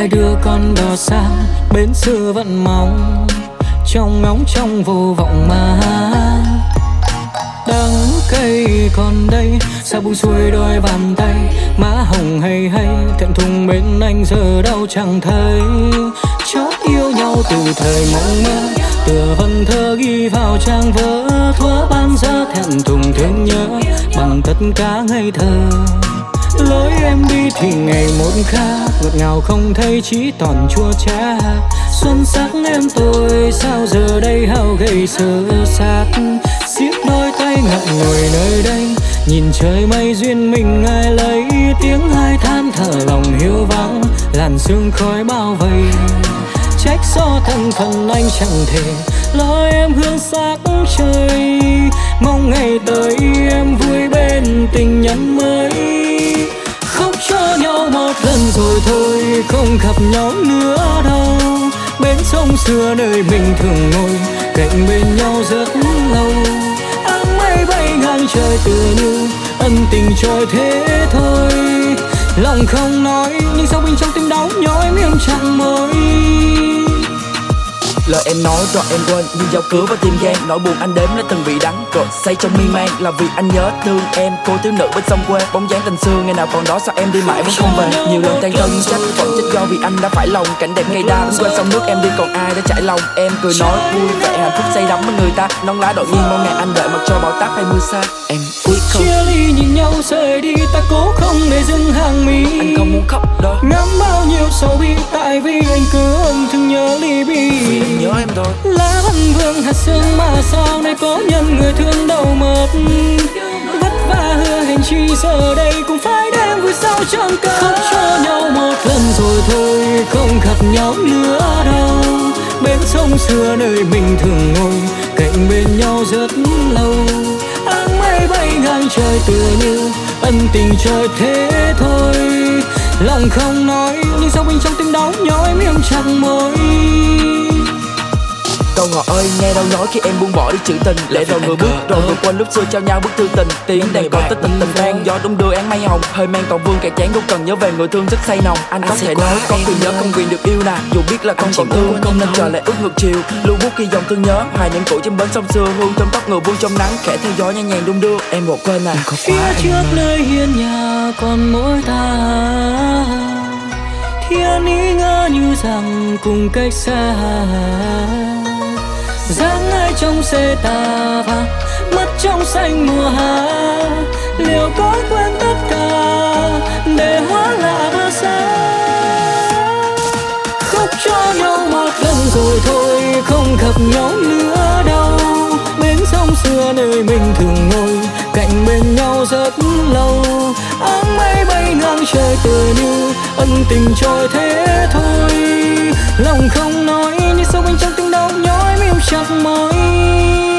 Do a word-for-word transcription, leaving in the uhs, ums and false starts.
ai đưa con đò sang bến xưa vẫn mong trong ngóng trong vô vọng mà đắng cay còn đây sao buông xuôi đôi bàn tay má hồng hay hay thẹn thùng bên anh giờ đâu chẳng thấy chót yêu nhau từ thời mộng mơ tựa vần thơ ghi vào trang vỡ thuở ban giờ thẹn thùng thương nhớ bằng tất cả ngây thơ lối em đi thì ngày một khác ngọt ngào không thấy chỉ toàn chua chát xuân sắc em tôi sao giờ đây hao gầy sơ sát siết đôi tay ngậm ngùi nơi đây nhìn trời mây duyên mình ai lấy tiếng hai than thở lòng hiu vắng làn sương khói bao vây trách do thân phận anh chẳng thể lo em hương sắc trời mong ngày tới em vui bên tình nhân mới khóc cho nhau một lần rồi thôi không gặp nhau nữa đâu bến sông xưa nơi mình thường ngồi cạnh bên nhau rất lâu áng mây bay ngang trời tựa như ân tình trôi thế thôi lòng không nói nhưng sao bên trong tim đau nhói miệng chẳng môi lời em nói rồi em quên như dao cứa vào tim gan nỗi buồn anh đếm lấy từng vị đắng rồi say trong miên man là vì anh nhớ thương em cô thiếu nữ bên sông quê bóng dáng tình xưa ngày nào còn đó sao em đi mãi vẫn không về nhiều lần tan thân trách vẫn trách do vì anh đã phải lòng cảnh đẹp ngày đa quên sông nước em đi còn ai đã trải lòng em cười nói vui vẻ hạnh phúc say đắm với người ta non lá đột nhiên mong ngày anh đợi mặc cho bão táp hay mưa xa em biết không chia ly nhìn nhau rời đi ta cố không để dừng hàng mi anh không muốn khóc đâu ngắm bao nhiêu sầu bi tại vì anh cứ âm thầm nhớ ly bi vì anh nhớ em thôi lá văn vương hạt sương mà sao nay có nhân người thương đâu mất vất vả hứa hẹn chi giờ đây cũng phải đem vui sao chẳng cần khóc cho nhau một lần rồi thôi không gặp nhau nữa đâu bên sông xưa nơi mình thường ngồi cạnh bên nhau rất lâu áng mây bay ngang trời tựa như ân tình trời thế thôi lòng không nói nhưng sao bên trong tim đau nhói miệng chẳng môi câu ngọt ơi nghe đâu nói khi em buông bỏ đi chữ tình lẽ rồi người bước rồi vượt quên lúc xưa trao nhau bức thư tình tiếng đàn còn tích tình tình vang gió đung đưa án mây hồng hơi men còn vương cạn chán đâu cần nhớ về người thương rất say nồng anh có thể nói con vì nhớ không quyền được yêu nè dù biết là con còn thương không nên chờ lại ước ngược chiều lưu bút ghi dòng thương nhớ hoài những cũ trên bến sông xưa hương thơm tóc người vui trong nắng khẽ theo gió nhẹ nhàng đung đưa em một quên à phía trước nơi hiên nhà còn mỗi ta thiên ý ngỡ như rằng cùng cách xa dáng ai trong xe ta và mất trong xanh mùa hạ liệu có quên tất cả để hóa lạ và xa khóc cho nhau một lần rồi thôi không gặp nhau nữa đâu bến sông xưa nơi mình thường ngồi cạnh bên nhau rất lâu áng mây bay ngang trời tựa như ân tình trôi thế thôi lòng không nói nhưng sâu bên trong tim đau nhói miệng chặt môi